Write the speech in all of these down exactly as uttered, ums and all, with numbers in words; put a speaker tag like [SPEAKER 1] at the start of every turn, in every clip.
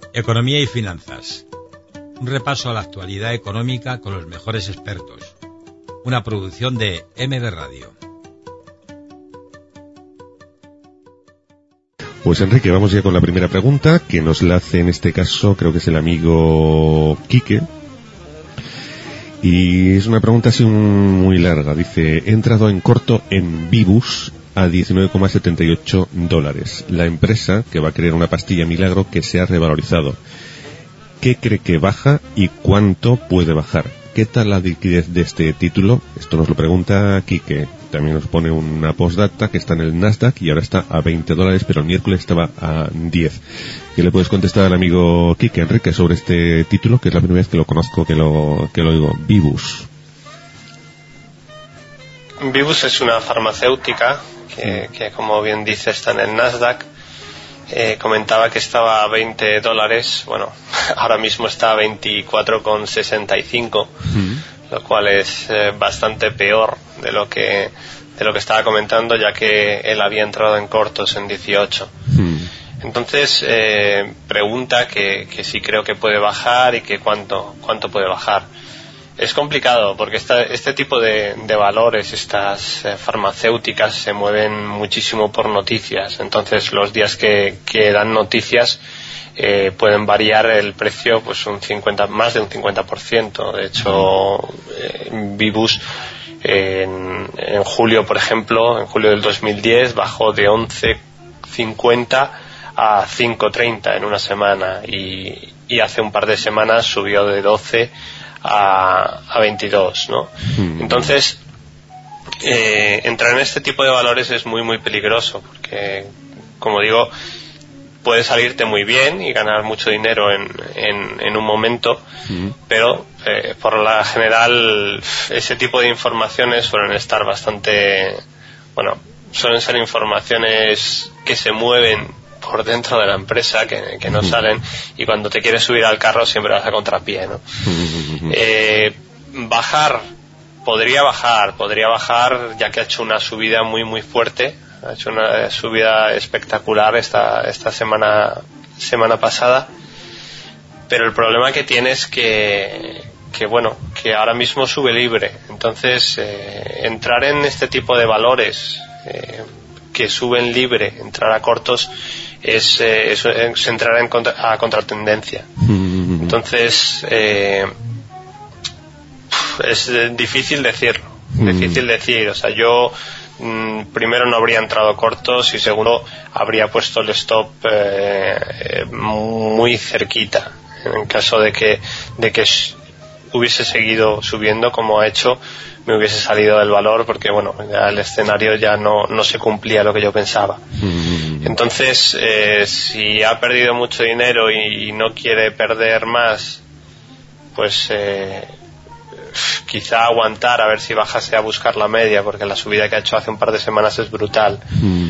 [SPEAKER 1] Economía y finanzas. Un repaso a la actualidad económica con los mejores expertos. Una producción de M B Radio.
[SPEAKER 2] Pues Enrique, vamos ya con la primera pregunta, que nos la hace en este caso, creo que es el amigo Quique. Y es una pregunta así muy larga. Dice, he entrado en corto en Vivus a diecinueve coma setenta y ocho dólares. La empresa que va a crear una pastilla milagro que se ha revalorizado. ¿Qué cree que baja y cuánto puede bajar? ¿Qué tal la liquidez de este título? Esto nos lo pregunta Quique. También nos pone una postdata que está en el Nasdaq y ahora está a veinte dólares, pero el miércoles estaba a diez. ¿Qué le puedes contestar al amigo Quique, Enrique, sobre este título, que es la primera vez que lo conozco, que lo, que lo oigo? Vivus.
[SPEAKER 3] Vivus es una farmacéutica que, que como bien dice, está en el Nasdaq. Eh, comentaba que estaba a veinte dólares, bueno, ahora mismo está a veinticuatro con sesenta y cinco, mm. lo cual es eh, bastante peor de lo que de lo que estaba comentando, ya que él había entrado en cortos en dieciocho. Mm. Entonces eh, pregunta que, que si creo que puede bajar y que cuánto cuánto puede bajar. Es complicado porque esta, este tipo de, de valores, estas eh, farmacéuticas, se mueven muchísimo por noticias. Entonces, los días que, que dan noticias eh, pueden variar el precio pues un cincuenta, más de un cincuenta por ciento. De hecho, eh, Vivus eh, en, en julio, por ejemplo, en julio del dos mil diez bajó de once cincuenta a cinco treinta en una semana y, y hace un par de semanas subió de doce a, a veintidós, ¿no? Mm. Entonces, eh, entrar en este tipo de valores es muy muy peligroso porque, como digo, puede salirte muy bien y ganar mucho dinero en, en, en un momento, mm. pero eh, por la general ese tipo de informaciones suelen estar bastante, bueno, suelen ser informaciones que se mueven por dentro de la empresa, que, que no salen, y cuando te quieres subir al carro siempre vas a contrapié, ¿no? Eh, bajar, podría bajar, podría bajar, ya que ha hecho una subida muy muy fuerte, ha hecho una subida espectacular esta, esta semana, semana pasada, pero el problema que tiene es que, que bueno, que ahora mismo sube libre, entonces eh, entrar en este tipo de valores eh, que suben libre, entrar a cortos, es, eh, es, es entrar en contra, a contratendencia. Mm-hmm. Entonces eh, es difícil decirlo, mm-hmm. difícil decir, o sea, yo mm, primero no habría entrado cortos y segundo habría puesto el stop eh, muy cerquita en caso de que de que hubiese seguido subiendo como ha hecho, me hubiese salido del valor porque, bueno, ya el escenario ya no, no se cumplía lo que yo pensaba. Entonces, eh, si ha perdido mucho dinero y, y no quiere perder más, pues eh, quizá aguantar a ver si bajase a buscar la media, porque la subida que ha hecho hace un par de semanas es brutal.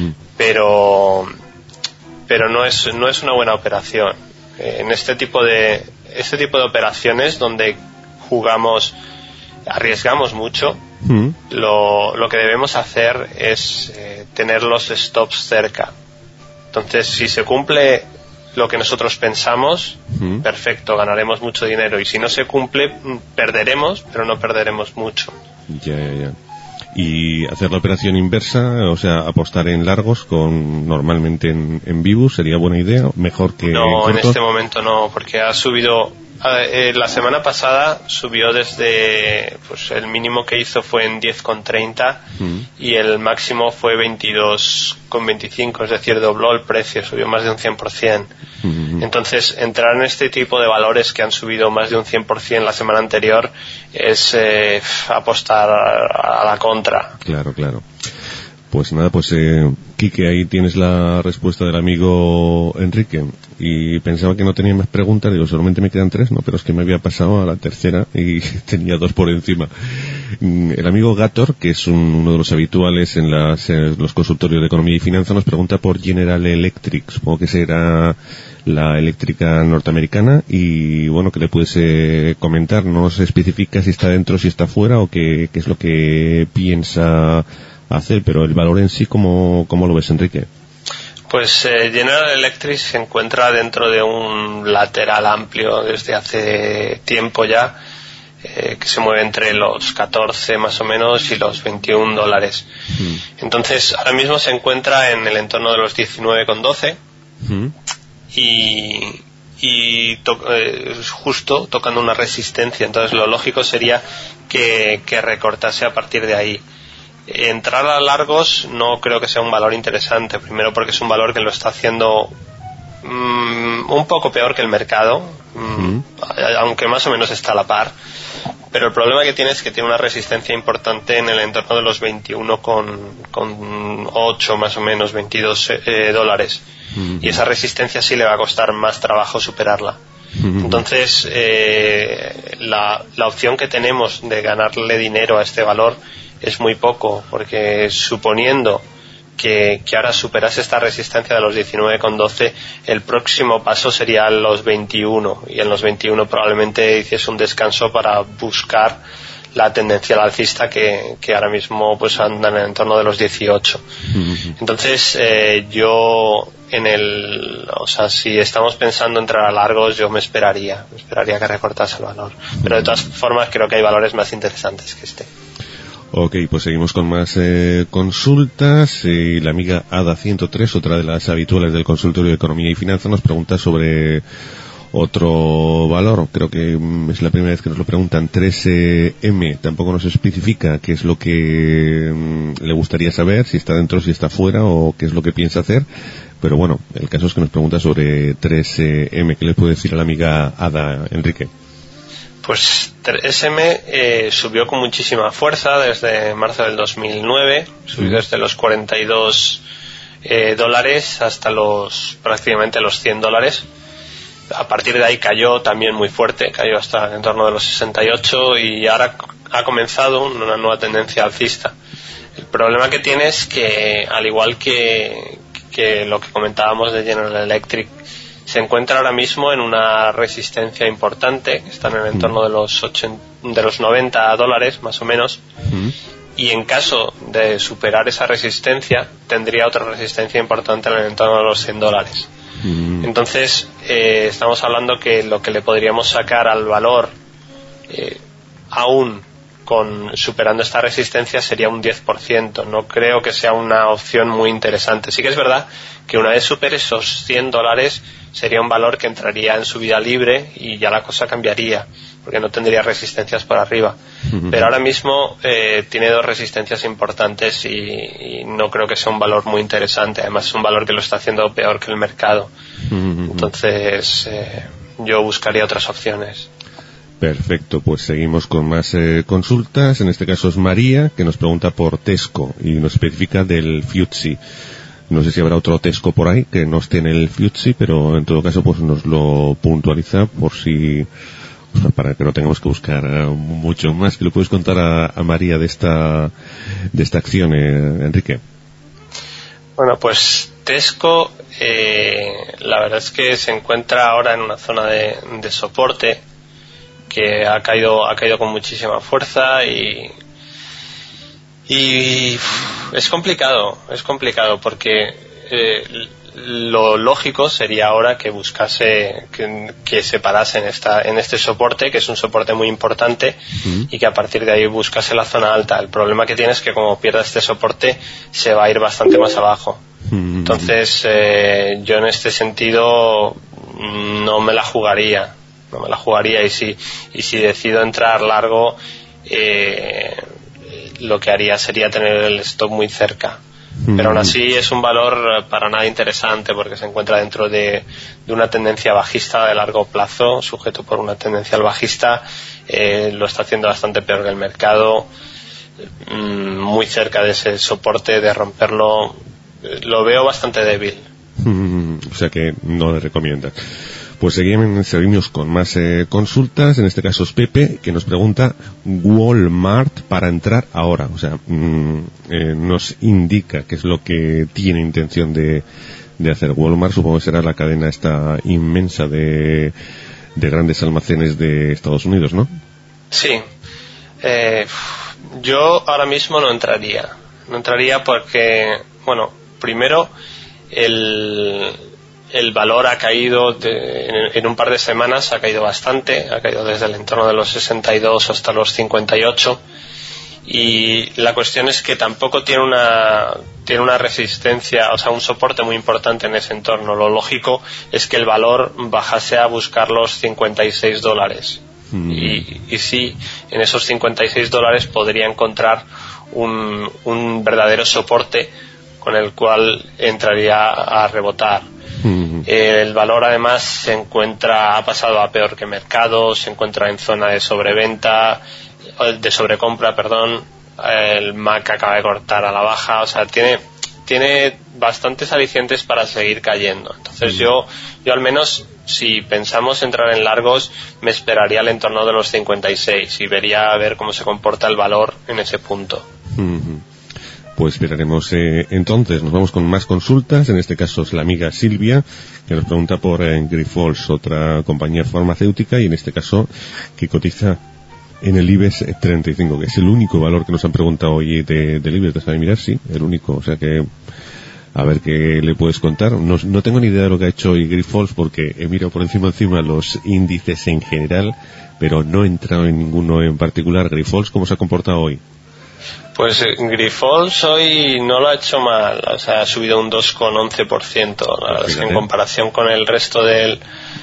[SPEAKER 3] Pero pero no es no es una buena operación. Eh, en este tipo de este tipo de operaciones donde jugamos, arriesgamos mucho, mm. lo, lo que debemos hacer es eh, tener los stops cerca. Entonces, si se cumple lo que nosotros pensamos, mm. perfecto, ganaremos mucho dinero, y si no se cumple, perderemos, pero no perderemos mucho.
[SPEAKER 2] Ya, ya, ya. Y hacer la operación inversa, o sea, apostar en largos con normalmente en, en Vivus, ¿sería buena idea? Mejor que
[SPEAKER 3] no,
[SPEAKER 2] en,
[SPEAKER 3] en este momento no, porque ha subido. Eh, la semana pasada subió desde, pues el mínimo que hizo fue en diez con treinta mm. y el máximo fue veintidós con veinticinco, es decir, dobló el precio, subió más de un cien por ciento. Mm. Entonces, entrar en este tipo de valores que han subido más de un cien por ciento la semana anterior es eh, apostar a, a la contra.
[SPEAKER 2] Claro, claro. Pues nada, pues eh, Quique, ahí tienes la respuesta del amigo Enrique. Y pensaba que no tenía más preguntas, digo, solamente me quedan tres, no, pero es que me había pasado a la tercera y tenía dos por encima. El amigo Gator, que es un, uno de los habituales en, las, en los consultorios de economía y finanzas, nos pregunta por General Electric, supongo que será la eléctrica norteamericana, y bueno, que le puedes comentar, no se especifica si está dentro, si está fuera, o qué, qué es lo que piensa hacer, pero el valor en sí, ¿cómo, cómo lo ves, Enrique?
[SPEAKER 3] Pues eh, General Electric se encuentra dentro de un lateral amplio desde hace tiempo ya, eh, que se mueve entre los catorce más o menos y los veintiún dólares. Mm. Entonces, ahora mismo se encuentra en el entorno de los diecinueve con doce mm. y, y to- eh, justo tocando una resistencia. Entonces, lo lógico sería que, que recortase a partir de ahí. Entrar a largos no creo que sea un valor interesante, primero porque es un valor que lo está haciendo mmm, un poco peor que el mercado, mmm, aunque más o menos está a la par, pero el problema que tiene es que tiene una resistencia importante en el entorno de los veintiuno con ocho más o menos, veintidós eh, dólares, uh-huh. y esa resistencia sí le va a costar más trabajo superarla. Uh-huh. Entonces eh, la, la opción que tenemos de ganarle dinero a este valor es muy poco, porque suponiendo que, que ahora superase esta resistencia de los diecinueve con doce, el próximo paso sería los veintiuno, y en los veintiuno probablemente hiciese un descanso para buscar la tendencia alcista que, que ahora mismo pues anda en el entorno de los dieciocho. Uh-huh. Entonces eh, yo en el, o sea, si estamos pensando entrar a largos, yo me esperaría, me esperaría que recortase el valor, pero de todas formas creo que hay valores más interesantes que este.
[SPEAKER 2] Ok, pues seguimos con más eh, consultas. Y la amiga Ada ciento tres, otra de las habituales del consultorio de Economía y Finanza, nos pregunta sobre otro valor. Creo que mm, es la primera vez que nos lo preguntan. tres eme. Tampoco nos especifica qué es lo que mm, le gustaría saber, si está dentro, si está fuera o qué es lo que piensa hacer. Pero bueno, el caso es que nos pregunta sobre tres eme. ¿Qué le puede decir a la amiga Ada, Enrique?
[SPEAKER 3] Pues tres eme eh, subió con muchísima fuerza desde marzo del dos mil nueve, subió desde los cuarenta y dos eh, dólares hasta los prácticamente los cien dólares. A partir de ahí cayó también muy fuerte, cayó hasta en torno de los sesenta y ocho y ahora ha comenzado una nueva tendencia alcista. El problema que tiene es que, al igual que, que lo que comentábamos de General Electric, se encuentra ahora mismo en una resistencia importante, que está en el entorno de los ochenta, de los noventa dólares más o menos, uh-huh. y en caso de superar esa resistencia tendría otra resistencia importante en el entorno de los cien dólares. Uh-huh. Entonces eh, estamos hablando que lo que le podríamos sacar al valor eh, aún con superando esta resistencia sería un diez por ciento. No creo que sea una opción muy interesante. Sí que es verdad que una vez supere esos cien dólares sería un valor que entraría en subida libre y ya la cosa cambiaría, porque no tendría resistencias por arriba. Uh-huh. Pero ahora mismo eh, tiene dos resistencias importantes y, y no creo que sea un valor muy interesante. Además es un valor que lo está haciendo peor que el mercado. Uh-huh. Entonces eh, yo buscaría otras opciones.
[SPEAKER 2] Perfecto, pues seguimos con más eh, consultas. En este caso es María, que nos pregunta por Tesco y nos especifica del F T S E. No sé si habrá otro Tesco por ahí que no esté en el F T S E, pero en todo caso pues nos lo puntualiza por si, o sea, para que no tengamos que buscar uh, mucho más. ¿Qué le puedes contar a, a María de esta de esta acción, eh, Enrique?
[SPEAKER 3] Bueno, pues Tesco, eh, la verdad es que se encuentra ahora en una zona de, de soporte que ha caído ha caído con muchísima fuerza y y uf, es complicado es complicado porque eh, lo lógico sería ahora que buscase que, que se parase en esta en este soporte, que es un soporte muy importante, uh-huh. y que a partir de ahí buscase la zona alta. El problema que tiene es que como pierda este soporte se va a ir bastante más abajo. Uh-huh. Entonces eh, yo en este sentido no me la jugaría no me la jugaría y si y si decido entrar largo, eh, lo que haría sería tener el stop muy cerca. Mm. Pero aún así es un valor para nada interesante porque se encuentra dentro de, de una tendencia bajista de largo plazo, sujeto por una tendencia al bajista. Eh, lo está haciendo bastante peor que el mercado, mm, muy cerca de ese soporte. De romperlo lo veo bastante débil.
[SPEAKER 2] Mm, o sea que no le recomiendas. Pues seguimos, seguimos con más eh, consultas. En este caso es Pepe, que nos pregunta Walmart para entrar ahora. O sea, mmm, eh, nos indica qué es lo que tiene intención de, de hacer Walmart. Supongo que será la cadena esta inmensa de, de grandes almacenes de Estados Unidos, ¿no?
[SPEAKER 3] Sí. Eh, yo ahora mismo no entraría. No entraría porque, bueno, primero, el, el valor ha caído de, en, en un par de semanas, ha caído bastante, ha caído desde el entorno de los sesenta y dos hasta los cincuenta y ocho, y la cuestión es que tampoco tiene una tiene una resistencia, o sea, un soporte muy importante en ese entorno. Lo lógico es que el valor bajase a buscar los cincuenta y seis dólares. Mm. Y, y sí, en esos cincuenta y seis dólares podría encontrar un, un verdadero soporte con el cual entraría a rebotar. Mm. El valor además se encuentra, ha pasado a peor que mercado, se encuentra en zona de sobreventa, de sobrecompra, perdón. El M A C acaba de cortar a la baja, o sea, tiene tiene bastantes alicientes para seguir cayendo. Entonces mm. yo yo al menos, si pensamos entrar en largos, me esperaría al entorno de los cincuenta y seis y vería a ver cómo se comporta el valor en ese punto.
[SPEAKER 2] Mm-hmm. Pues esperaremos. Eh, entonces nos vamos con más consultas. En este caso es la amiga Silvia, que nos pregunta por eh, Grifols, otra compañía farmacéutica, y en este caso que cotiza en el IBEX treinta y cinco, que es el único valor que nos han preguntado hoy de, del IBEX. Déjame mirar, sí, el único. O sea que, a ver qué le puedes contar. No, no tengo ni idea de lo que ha hecho hoy Grifols, porque he mirado por encima encima los índices en general, pero no he entrado en ninguno en particular. Grifols, ¿cómo se ha comportado hoy?
[SPEAKER 3] Pues eh, Grifols hoy no lo ha hecho mal, o sea, ha subido un dos coma once por ciento. La verdad es que en comparación con el resto del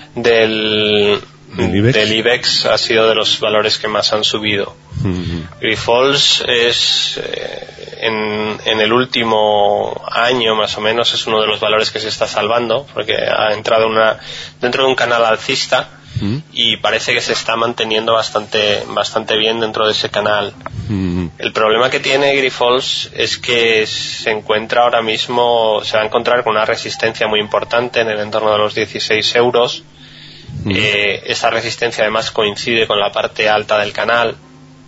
[SPEAKER 3] del ¿Del IBEX? del IBEX ha sido de los valores que más han subido. Uh-huh. Grifols es eh, en, en el último año más o menos es uno de los valores que se está salvando, porque ha entrado una dentro de un canal alcista uh-huh. y parece que se está manteniendo bastante bastante bien dentro de ese canal. Uh-huh. El problema que tiene Grifols es que se encuentra ahora mismo, se va a encontrar con una resistencia muy importante en el entorno de los dieciséis euros. Mm. Eh, esa resistencia además coincide con la parte alta del canal.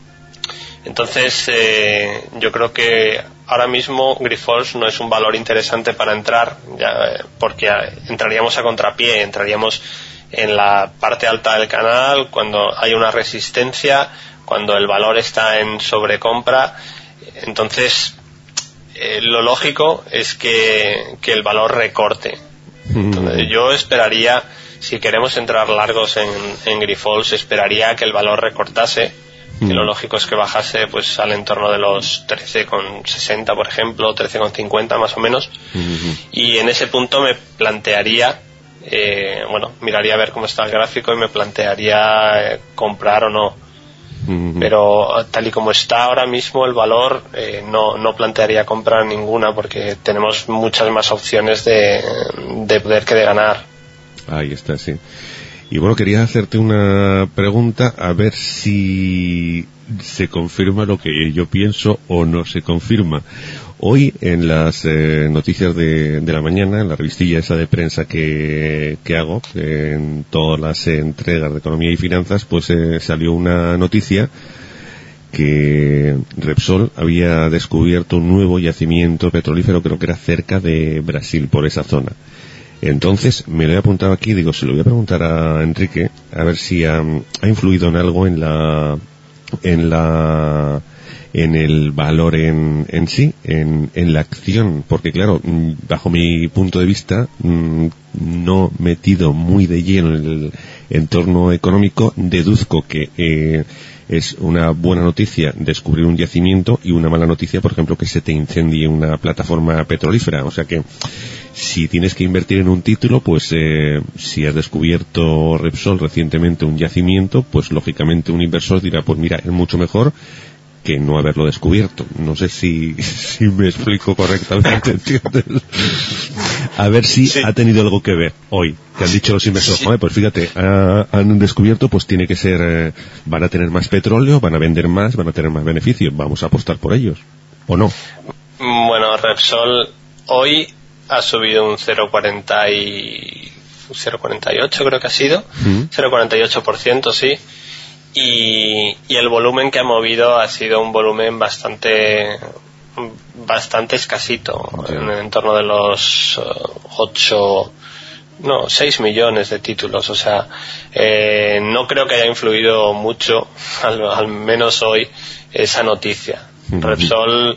[SPEAKER 3] Entonces eh, yo creo que ahora mismo Grifols no es un valor interesante para entrar, ya, porque entraríamos a contrapié, entraríamos en la parte alta del canal cuando hay una resistencia, cuando el valor está en sobrecompra. Entonces eh, lo lógico es que, que el valor recorte. Entonces, yo esperaría, si queremos entrar largos en, en Grifols, esperaría que el valor recortase, mm. que lo lógico es que bajase pues al entorno de los trece coma sesenta, por ejemplo, trece coma cincuenta más o menos, mm-hmm. y en ese punto me plantearía, eh, bueno, miraría a ver cómo está el gráfico y me plantearía eh, comprar o no. Mm-hmm. Pero tal y como está ahora mismo el valor, eh, no, no plantearía comprar ninguna, porque tenemos muchas más opciones de, de poder que de ganar.
[SPEAKER 2] Ahí está, sí. Y bueno, quería hacerte una pregunta, a ver si se confirma lo que yo pienso o no se confirma. Hoy, en las eh, noticias de, de la mañana, en la revistilla esa de prensa que, que hago, en todas las entregas de economía y finanzas, pues eh, salió una noticia que Repsol había descubierto un nuevo yacimiento petrolífero, creo que era cerca de Brasil, por esa zona. Entonces me lo he apuntado aquí, digo, se lo voy a preguntar a Enrique a ver si ha, ha influido en algo en la en la en el valor en, en sí, en, en la acción, porque claro, bajo mi punto de vista, no metido muy de lleno en el entorno económico, deduzco que eh, es una buena noticia descubrir un yacimiento y una mala noticia, por ejemplo, que se te incendie una plataforma petrolífera. O sea que si tienes que invertir en un título, pues eh, si has descubierto Repsol recientemente un yacimiento, pues lógicamente un inversor dirá, pues mira, es mucho mejor que no haberlo descubierto. No sé si, si me explico correctamente, ¿entiendes? A ver si sí. ha tenido algo que ver hoy, que han dicho los inversores, sí. pues fíjate, ha, han descubierto, pues tiene que ser, eh, van a tener más petróleo, van a vender más, van a tener más beneficios, vamos a apostar por ellos, ¿o no?
[SPEAKER 3] Bueno, Repsol hoy ha subido un cero coma cuarenta y cero coma cuarenta y ocho creo que ha sido, ¿Mm? cero coma cuarenta y ocho por ciento, sí. Y, y el volumen que ha movido ha sido un volumen bastante bastante escasito, yeah. en el entorno de los ocho, no, seis millones de títulos. O sea, eh, no creo que haya influido mucho, al, al menos hoy, esa noticia. Mm-hmm. Repsol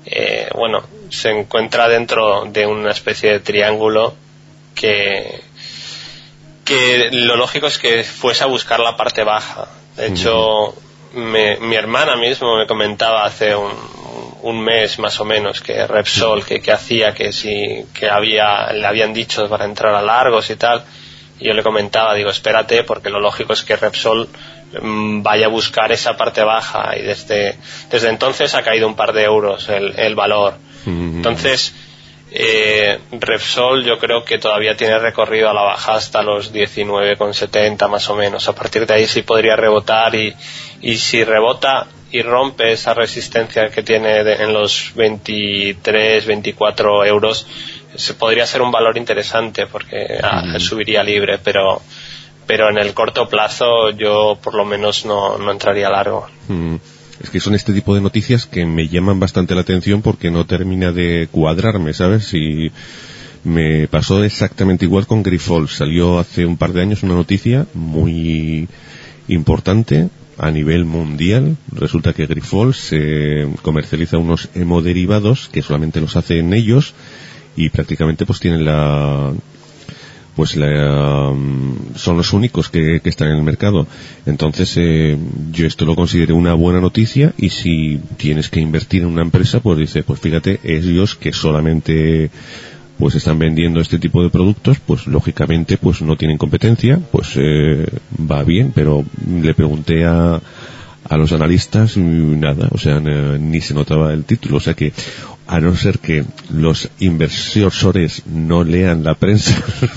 [SPEAKER 3] eh, bueno, se encuentra dentro de una especie de triángulo que, que lo lógico es que fuese a buscar la parte baja. De hecho, me, mi hermana mismo me comentaba hace un, un mes más o menos que Repsol, que, que hacía, que si que había le habían dicho para entrar a largos y tal, y yo le comentaba, digo, espérate, porque lo lógico es que Repsol mmm, vaya a buscar esa parte baja, y desde desde entonces ha caído un par de euros el, el valor. Entonces, eh, Repsol yo creo que todavía tiene recorrido a la baja hasta los diecinueve con setenta más o menos. A partir de ahí sí podría rebotar, y, y si rebota y rompe esa resistencia que tiene de, en los veintitrés, veinticuatro euros, se podría ser un valor interesante, porque ah, subiría libre, pero pero en el corto plazo yo por lo menos no, no entraría largo.
[SPEAKER 2] Mm. Es que son este tipo de noticias que me llaman bastante la atención porque no termina de cuadrarme, ¿sabes? Y me pasó exactamente igual con Grifols. Salió hace un par de años una noticia muy importante a nivel mundial. Resulta que Grifols eh, comercializa unos hemoderivados que solamente los hacen ellos, y prácticamente pues tienen la... pues la, um, son los únicos que, que están en el mercado. Entonces eh, yo esto lo considero una buena noticia, y si tienes que invertir en una empresa, pues dice, pues fíjate, ellos que solamente pues están vendiendo este tipo de productos, pues lógicamente pues no tienen competencia, pues eh, va bien. Pero le pregunté a a los analistas y nada, o sea, ni se notaba el título, o sea que a no ser que los inversores no lean la prensa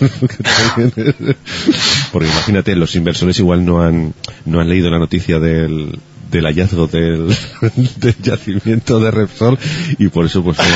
[SPEAKER 2] porque imagínate, los inversores igual no han no han leído la noticia del del hallazgo del, del yacimiento de Repsol, y por eso pues no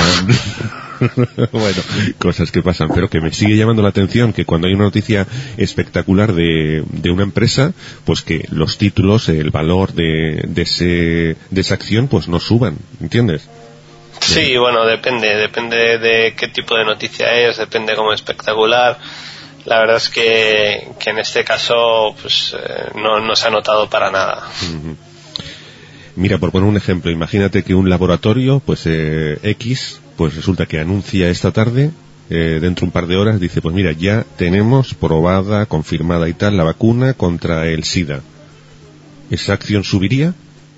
[SPEAKER 2] han... bueno, cosas que pasan, pero que me sigue llamando la atención que cuando hay una noticia espectacular de, de una empresa, pues que los títulos, el valor de, de ese de esa acción pues no suban, ¿entiendes?
[SPEAKER 3] Sí, bueno, depende, depende de qué tipo de noticia es, depende cómo espectacular. La verdad es que, que en este caso pues eh, no, no se ha notado para nada.
[SPEAKER 2] Uh-huh. Mira, por poner un ejemplo, imagínate que un laboratorio, pues eh, X, pues resulta que anuncia esta tarde, eh, dentro de un par de horas, dice, pues mira, ya tenemos probada, confirmada y tal, la vacuna contra el SIDA. ¿Esa acción subiría?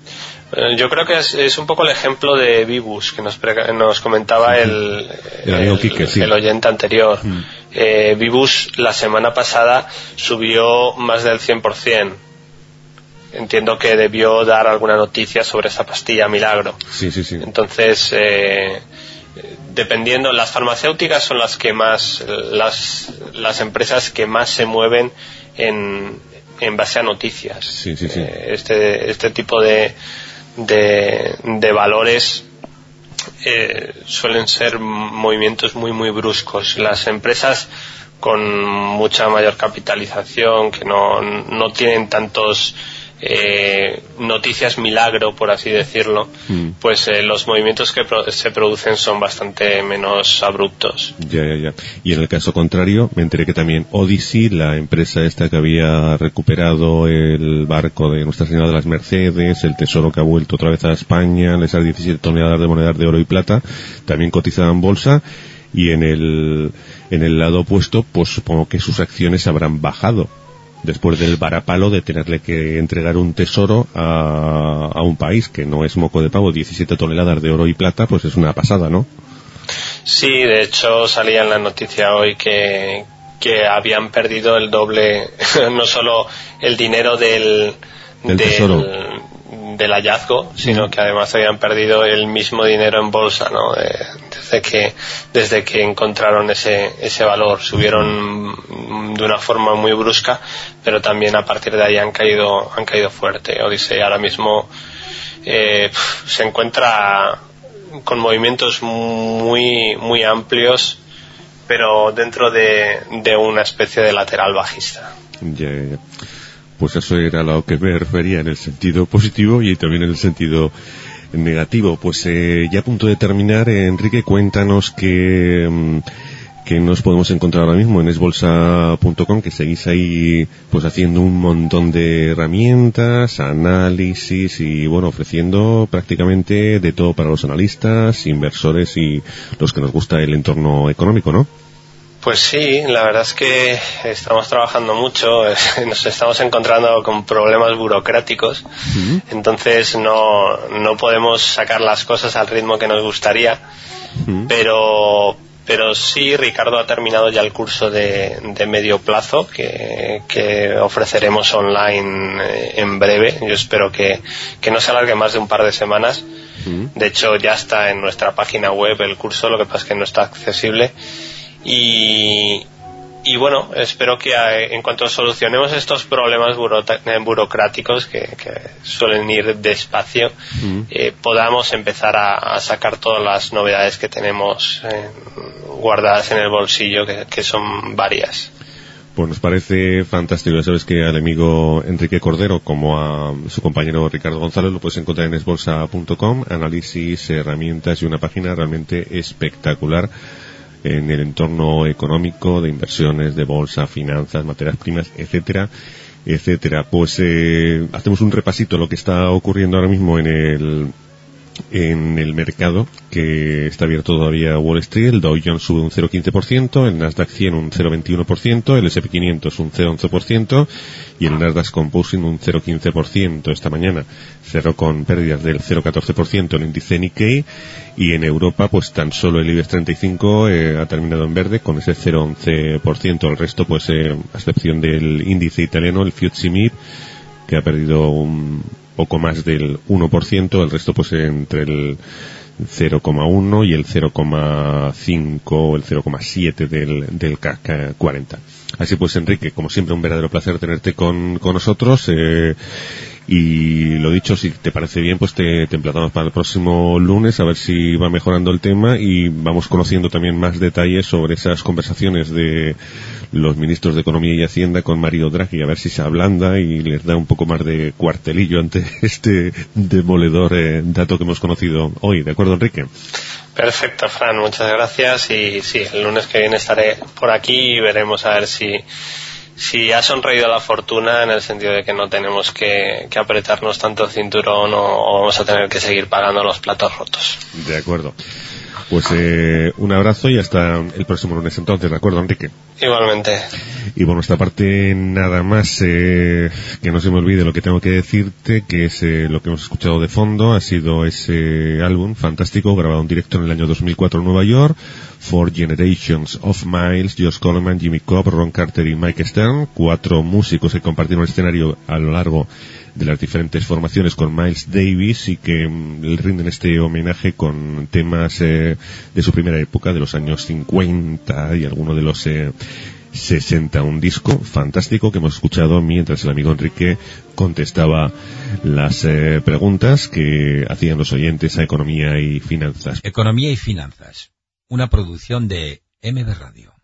[SPEAKER 3] Yo creo que es, es un poco el ejemplo de Vivus que nos, pre- nos comentaba el,
[SPEAKER 2] el, el, Quique, sí.
[SPEAKER 3] el oyente anterior. Mm. Eh, Vivus la semana pasada subió más del cien por ciento. Entiendo que debió dar alguna noticia sobre esa pastilla milagro.
[SPEAKER 2] Sí, sí, sí.
[SPEAKER 3] Entonces, eh, dependiendo, las farmacéuticas son las que más, las, las empresas que más se mueven en, en base a noticias.
[SPEAKER 2] Sí, sí, sí.
[SPEAKER 3] Eh, este, este tipo de, de, de valores eh, suelen ser movimientos muy, muy bruscos. Las empresas con mucha mayor capitalización, que no, no tienen tantos Eh, noticias milagro, por así decirlo, mm. pues eh, los movimientos que pro- se producen son bastante menos abruptos.
[SPEAKER 2] Ya, ya, ya. Y en el caso contrario, me enteré que también Odyssey, la empresa esta que había recuperado el barco de Nuestra Señora de las Mercedes, el tesoro que ha vuelto otra vez a España, esas diecisiete toneladas de monedas de oro y plata, también cotizada en bolsa, y en el, en el lado opuesto, pues supongo que sus acciones habrán bajado después del varapalo de tenerle que entregar un tesoro a, a un país que no es moco de pavo. Diecisiete toneladas de oro y plata, pues es una pasada, ¿no?
[SPEAKER 3] Sí, de hecho salía en la noticia hoy que, que habían perdido el doble, no solo el dinero del,
[SPEAKER 2] del, tesoro.
[SPEAKER 3] del, del hallazgo, sino que además habían perdido el mismo dinero en bolsa, ¿no? De, desde que desde que encontraron ese ese valor, subieron de una forma muy brusca, pero también a partir de ahí han caído han caído fuerte. Odyssey ahora mismo eh, se encuentra con movimientos muy muy amplios, pero dentro de, de una especie de lateral bajista.
[SPEAKER 2] Ya, yeah, yeah. Pues eso era a lo que me refería en el sentido positivo y también en el sentido negativo. Pues eh, ya a punto de terminar, eh, Enrique, cuéntanos qué, que nos podemos encontrar ahora mismo en esbolsa punto com, que seguís ahí pues haciendo un montón de herramientas, análisis y bueno, ofreciendo prácticamente de todo para los analistas, inversores y los que nos gusta el entorno económico, ¿no?
[SPEAKER 3] Pues sí, la verdad es que estamos trabajando mucho, nos estamos encontrando con problemas burocráticos, uh-huh. entonces no, no podemos sacar las cosas al ritmo que nos gustaría, uh-huh. pero pero sí, Ricardo ha terminado ya el curso de, de medio plazo que, que ofreceremos online en breve. Yo espero que, que no se alargue más de un par de semanas. Uh-huh. De hecho, ya está en nuestra página web el curso, lo que pasa es que no está accesible. Y, y bueno, espero que en cuanto solucionemos estos problemas buro, burocráticos que, que suelen ir despacio, mm. eh, podamos empezar a, a sacar todas las novedades que tenemos eh, guardadas en el bolsillo, que, que son varias.
[SPEAKER 2] Pues nos parece fantástico. Ya sabes que al amigo Enrique Cordero, como a su compañero Ricardo González, lo puedes encontrar en esbolsa punto com, análisis, herramientas y una página realmente espectacular en el entorno económico, de inversiones, de bolsa, finanzas, materias primas, etcétera, etcétera. Pues eh, hacemos un repasito de lo que está ocurriendo ahora mismo en el en el mercado, que está abierto todavía Wall Street. El Dow Jones sube un cero coma quince por ciento, el Nasdaq cien un cero coma veintiuno por ciento, el ese and pe quinientos un cero coma once por ciento y el Nasdaq Composite un cero coma quince por ciento. Esta mañana cerró con pérdidas del cero coma catorce por ciento el índice Nikkei, y en Europa pues tan solo el IBEX treinta y cinco eh, ha terminado en verde con ese cero coma once por ciento. El resto pues eh, a excepción del índice italiano, el FTSE M I B, que ha perdido un poco más del uno por ciento, el resto pues entre el cero coma uno y el cero coma cinco o el cero coma siete del, del C A C cuarenta. Así pues, Enrique, como siempre, un verdadero placer tenerte con, con nosotros. Eh, y lo dicho, si te parece bien, pues te, te emplazamos para el próximo lunes a ver si va mejorando el tema y vamos conociendo también más detalles sobre esas conversaciones de los ministros de Economía y Hacienda con Mario Draghi, a ver si se ablanda y les da un poco más de cuartelillo ante este demoledor eh, dato que hemos conocido hoy. ¿De acuerdo, Enrique?
[SPEAKER 3] Perfecto, Fran, muchas gracias. Y sí, el lunes que viene estaré por aquí y veremos a ver si si ha sonreído la fortuna, en el sentido de que no tenemos que, que apretarnos tanto el cinturón o, o vamos a tener que seguir pagando los platos rotos.
[SPEAKER 2] De acuerdo. Pues eh, un abrazo y hasta el próximo lunes entonces, ¿de acuerdo, Enrique?
[SPEAKER 3] Igualmente.
[SPEAKER 2] Y por nuestra parte, nada más, eh, que no se me olvide lo que tengo que decirte, que es eh, lo que hemos escuchado de fondo, ha sido ese álbum fantástico grabado en directo en el año dos mil cuatro en Nueva York, Four Generations of Miles, Josh Coleman, Jimmy Cobb, Ron Carter y Mike Stern, cuatro músicos que compartieron el escenario a lo largo de las diferentes formaciones con Miles Davis y que mm, le rinden este homenaje con temas eh, de su primera época, de los años cincuenta y alguno de los eh, sesenta. Un disco fantástico que hemos escuchado mientras el amigo Enrique contestaba las eh, preguntas que hacían los oyentes a Economía y Finanzas.
[SPEAKER 1] Economía y Finanzas, una producción de M B Radio.